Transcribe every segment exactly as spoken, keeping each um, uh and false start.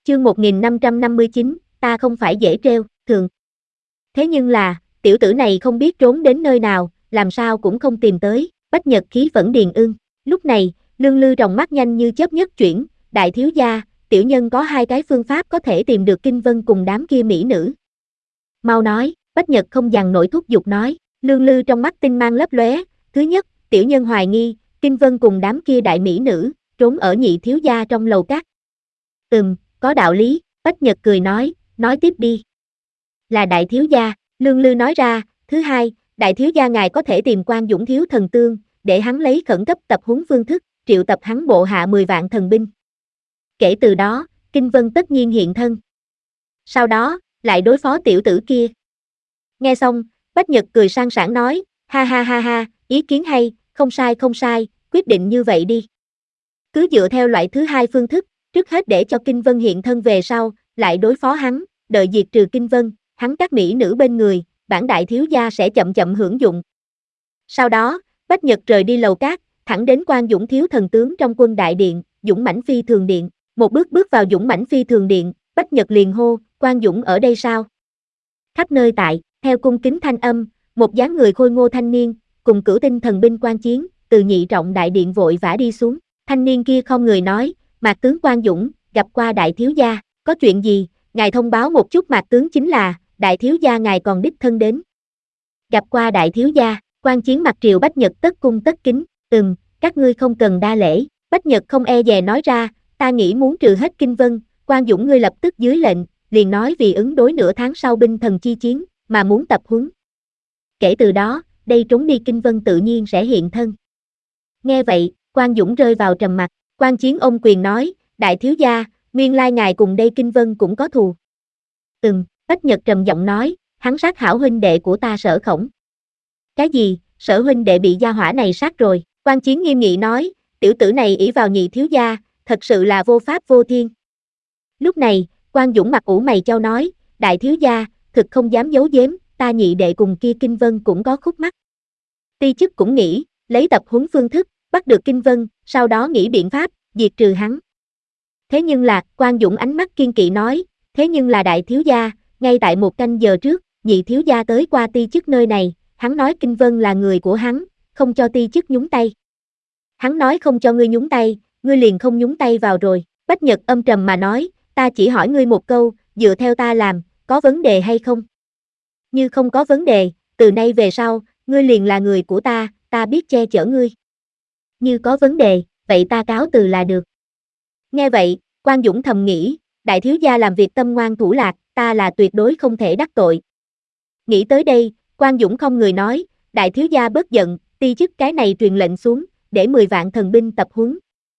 Chương một nghìn năm trăm năm mươi chín, ta không phải dễ trêu, thường. Thế nhưng là, tiểu tử này không biết trốn đến nơi nào, làm sao cũng không tìm tới, Bách Nhật khí phẫn điền ưng. Lúc này, Lương Lư tròng mắt nhanh như chớp nhất chuyển, đại thiếu gia, tiểu nhân có hai cái phương pháp có thể tìm được Kinh Vân cùng đám kia mỹ nữ. Mau nói, Bách Nhật không dằn nổi thúc giục nói, Lương Lư trong mắt tinh mang lấp lóe, thứ nhất, tiểu nhân hoài nghi, Kinh Vân cùng đám kia đại mỹ nữ, trốn ở nhị thiếu gia trong lầu cát. Ừm, có đạo lý, Bách Nhật cười nói, nói tiếp đi. Là đại thiếu gia, Lương Lư nói ra, thứ hai, đại thiếu gia ngài có thể tìm Quan Dũng thiếu thần tương, để hắn lấy khẩn cấp tập huấn phương thức, triệu tập hắn bộ hạ mười vạn thần binh. Kể từ đó, Kinh Vân tất nhiên hiện thân. Sau đó, lại đối phó tiểu tử kia. Nghe xong, Bách Nhật cười sang sảng nói, ha ha ha ha, ý kiến hay, không sai không sai, quyết định như vậy đi. Cứ dựa theo loại thứ hai phương thức, trước hết để cho Kinh Vân hiện thân về sau, lại đối phó hắn, đợi diệt trừ Kinh Vân, hắn các mỹ nữ bên người, bản đại thiếu gia sẽ chậm chậm hưởng dụng. Sau đó, Bách Nhật rời đi lầu cát, thẳng đến Quan Dũng thiếu thần tướng trong quân đại điện, Dũng mãnh phi thường điện, một bước bước vào Dũng mãnh phi thường điện, Bách Nhật liền hô, Quan Dũng ở đây sao? Khắp nơi tại, theo cung kính thanh âm, một dáng người khôi ngô thanh niên, cùng cửu tinh thần binh quan chiến, từ nhị trọng đại điện vội vã đi xuống, thanh niên kia không người nói, Mạc tướng Quan Dũng, gặp qua đại thiếu gia, có chuyện gì, ngài thông báo một chút. Mạc tướng chính là, đại thiếu gia ngài còn đích thân đến. Gặp qua đại thiếu gia, quan chiến mặt triều Bách Nhật tất cung tất kính, ừm, các ngươi không cần đa lễ, Bách Nhật không e dè nói ra, ta nghĩ muốn trừ hết Kinh Vân, Quan Dũng ngươi lập tức dưới lệnh, liền nói vì ứng đối nửa tháng sau binh thần chi chiến, mà muốn tập huấn. Kể từ đó, đây trốn đi Kinh Vân tự nhiên sẽ hiện thân. Nghe vậy, Quan Dũng rơi vào trầm mặc, quan chiến ôm quyền nói, đại thiếu gia, nguyên lai ngài cùng đây Kinh Vân cũng có thù. Ừm, Bách Nhật trầm giọng nói, hắn sát hảo huynh đệ của ta Sở Khổng. Cái gì, Sở huynh đệ bị gia hỏa này sát rồi, quan chiến nghiêm nghị nói, tiểu tử này ỷ vào nhị thiếu gia, thật sự là vô pháp vô thiên. Lúc này, Quan Dũng mặt ủ mày chau nói, đại thiếu gia, thực không dám giấu giếm, ta nhị đệ cùng kia Kinh Vân cũng có khúc mắc. Ti chức cũng nghĩ, lấy tập huấn phương thức, bắt được Kinh Vân, sau đó nghĩ biện pháp, diệt trừ hắn. Thế nhưng là, Quan Dũng ánh mắt kiên kỵ nói, thế nhưng là đại thiếu gia, ngay tại một canh giờ trước, nhị thiếu gia tới qua ti chức nơi này, hắn nói Kinh Vân là người của hắn, không cho ti chức nhúng tay. Hắn nói không cho ngươi nhúng tay, ngươi liền không nhúng tay vào rồi, Bách Nhật âm trầm mà nói, ta chỉ hỏi ngươi một câu, dựa theo ta làm, có vấn đề hay không? Như không có vấn đề, từ nay về sau, ngươi liền là người của ta, ta biết che chở ngươi. Như có vấn đề, vậy ta cáo từ là được. Nghe vậy, Quan Dũng thầm nghĩ, đại thiếu gia làm việc tâm ngoan thủ lạc, ta là tuyệt đối không thể đắc tội. Nghĩ tới đây, Quan Dũng không người nói, đại thiếu gia bớt giận, ti chức cái này truyền lệnh xuống, để mười vạn thần binh tập huấn.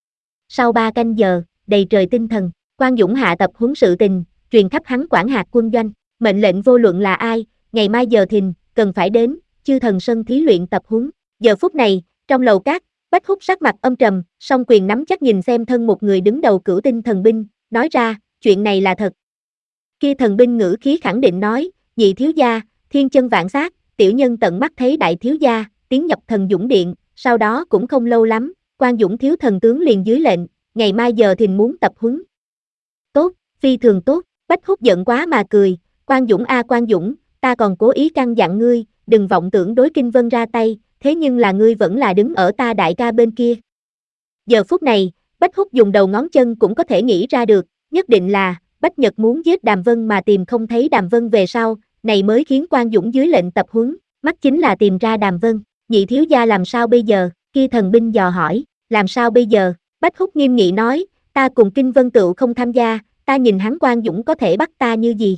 Sau ba canh giờ, đầy trời tinh thần, Quan Dũng hạ tập huấn sự tình, truyền khắp hắn quản hạt quân doanh, mệnh lệnh vô luận là ai, ngày mai giờ thìn, cần phải đến, chư thần sân thí luyện tập huấn. Giờ phút này, trong lầu cát, Bách Húc sắc mặt âm trầm, song quyền nắm chắc nhìn xem thân một người đứng đầu cửu tinh thần binh, nói ra, chuyện này là thật. Kia thần binh ngữ khí khẳng định nói, nhị thiếu gia, thiên chân vạn sát, tiểu nhân tận mắt thấy đại thiếu gia, tiến nhập thần Dũng điện, sau đó cũng không lâu lắm, Quan Dũng thiếu thần tướng liền dưới lệnh, ngày mai giờ thìn muốn tập huấn. Tốt, phi thường tốt, Bách Húc giận quá mà cười, Quan Dũng a Quan Dũng, ta còn cố ý căn dặn ngươi, đừng vọng tưởng đối Kinh Vân ra tay, thế nhưng là ngươi vẫn là đứng ở ta đại ca bên kia. Giờ phút này, Bách Húc dùng đầu ngón chân cũng có thể nghĩ ra được, nhất định là, Bách Nhật muốn giết Đàm Vân mà tìm không thấy Đàm Vân về sau, này mới khiến Quan Dũng dưới lệnh tập huấn, mắt chính là tìm ra Đàm Vân, nhị thiếu gia làm sao bây giờ, kia thần binh dò hỏi, làm sao bây giờ, Bách Húc nghiêm nghị nói, ta cùng Kinh Vân tựu không tham gia, ta nhìn hắn Quan Dũng có thể bắt ta như gì.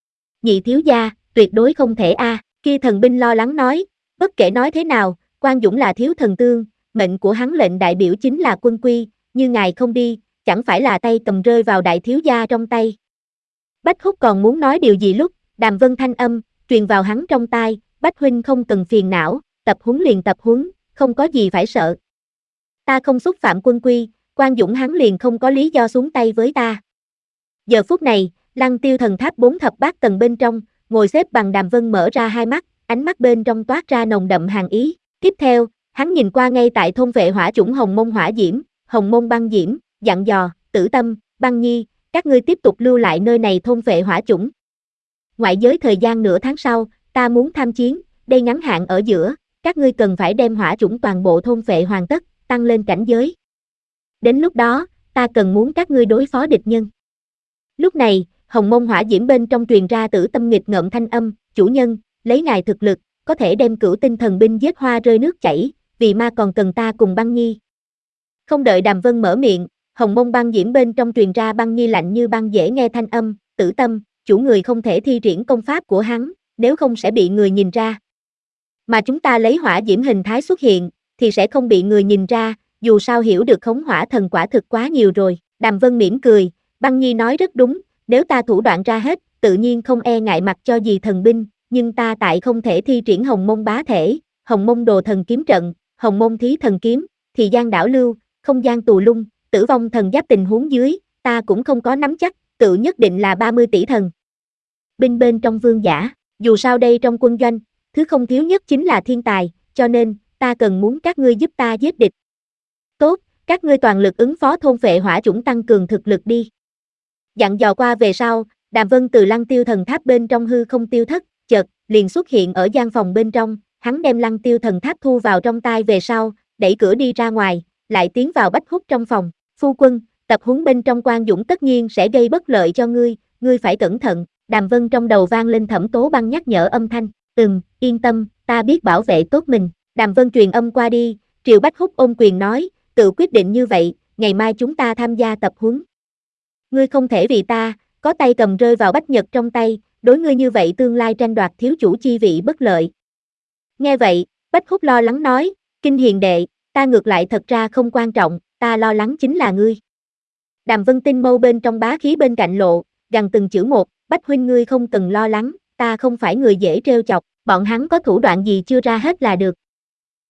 Nhị thiếu gia, tuyệt đối không thể a. À. Kia thần binh lo lắng nói, bất kể nói thế nào, Quan Dũng là thiếu thần tương, mệnh của hắn lệnh đại biểu chính là quân quy, như ngài không đi, chẳng phải là tay cầm rơi vào đại thiếu gia trong tay. Bách Húc còn muốn nói điều gì lúc, Đàm Vân thanh âm, truyền vào hắn trong tai, Bách huynh không cần phiền não, tập huấn liền tập huấn, không có gì phải sợ. Ta không xúc phạm quân quy, Quan Dũng hắn liền không có lý do xuống tay với ta. Giờ phút này, Lăng Tiêu thần tháp bốn thập bát tầng bên trong, ngồi xếp bằng Đàm Vân mở ra hai mắt, ánh mắt bên trong toát ra nồng đậm hàn ý. Tiếp theo, hắn nhìn qua ngay tại thôn vệ hỏa chủng Hồng Mông Hỏa Diễm, Hồng Mông Băng Diễm, dặn dò, Tử Tâm, Băng Nhi, Các ngươi tiếp tục lưu lại nơi này thôn phệ hỏa chủng. Ngoại giới thời gian nửa tháng sau, ta muốn tham chiến, đây ngắn hạn ở giữa, các ngươi cần phải đem hỏa chủng toàn bộ thôn phệ hoàn tất, tăng lên cảnh giới. Đến lúc đó, ta cần muốn các ngươi đối phó địch nhân. Lúc này, hồng mông hỏa diễm bên trong truyền ra tử tâm nghịch ngợm thanh âm, chủ nhân, lấy ngài thực lực, có thể đem cửu tinh thần binh giết hoa rơi nước chảy, vì ma còn cần ta cùng băng nhi. Không đợi Đàm Vân mở miệng, hồng mông băng diễm bên trong truyền ra băng nhi lạnh như băng dễ nghe thanh âm, tử tâm, chủ người không thể thi triển công pháp của hắn, nếu không sẽ bị người nhìn ra. Mà chúng ta lấy hỏa diễm hình thái xuất hiện, thì sẽ không bị người nhìn ra, dù sao hiểu được khống hỏa thần quả thực quá nhiều rồi. Đàm Vân mỉm cười, băng nhi nói rất đúng, nếu ta thủ đoạn ra hết, tự nhiên không e ngại mặt cho gì thần binh, nhưng ta tại không thể thi triển hồng mông bá thể, hồng mông đồ thần kiếm trận, hồng mông thí thần kiếm, thì gian đảo lưu, không gian tù lung, tử vong thần giáp tình huống dưới, ta cũng không có nắm chắc, tự nhất định là ba mươi tỷ thần binh bên trong vương giả, dù sao đây trong quân doanh, thứ không thiếu nhất chính là thiên tài, cho nên, ta cần muốn các ngươi giúp ta giết địch. Tốt, các ngươi toàn lực ứng phó thôn phệ hỏa chủng tăng cường thực lực đi. Dặn dò qua về sau, Đàm Vân từ lăng tiêu thần tháp bên trong hư không tiêu thất, chợt, liền xuất hiện ở gian phòng bên trong, hắn đem lăng tiêu thần tháp thu vào trong tay về sau, đẩy cửa đi ra ngoài, lại tiến vào Bách Húc trong phòng, phu quân, tập huấn bên trong Quan Dũng tất nhiên sẽ gây bất lợi cho ngươi, ngươi phải cẩn thận. Đàm Vân trong đầu vang lên Thẩm Tố Băng nhắc nhở âm thanh, ừm, yên tâm, ta biết bảo vệ tốt mình. Đàm Vân truyền âm qua đi, Triệu Bách Húc ôm quyền nói, tự quyết định như vậy, ngày mai chúng ta tham gia tập huấn. Ngươi không thể vì ta, có tay cầm rơi vào Bách Nhật trong tay, đối ngươi như vậy tương lai tranh đoạt thiếu chủ chi vị bất lợi. Nghe vậy, Bách Húc lo lắng nói, Kinh Hiền đệ, ta ngược lại thật ra không quan trọng, ta lo lắng chính là ngươi. Đàm Vân tinh mâu bên trong bá khí bên cạnh lộ, gằn từng chữ một, Bách huynh ngươi không cần lo lắng, ta không phải người dễ trêu chọc, bọn hắn có thủ đoạn gì chưa ra hết là được,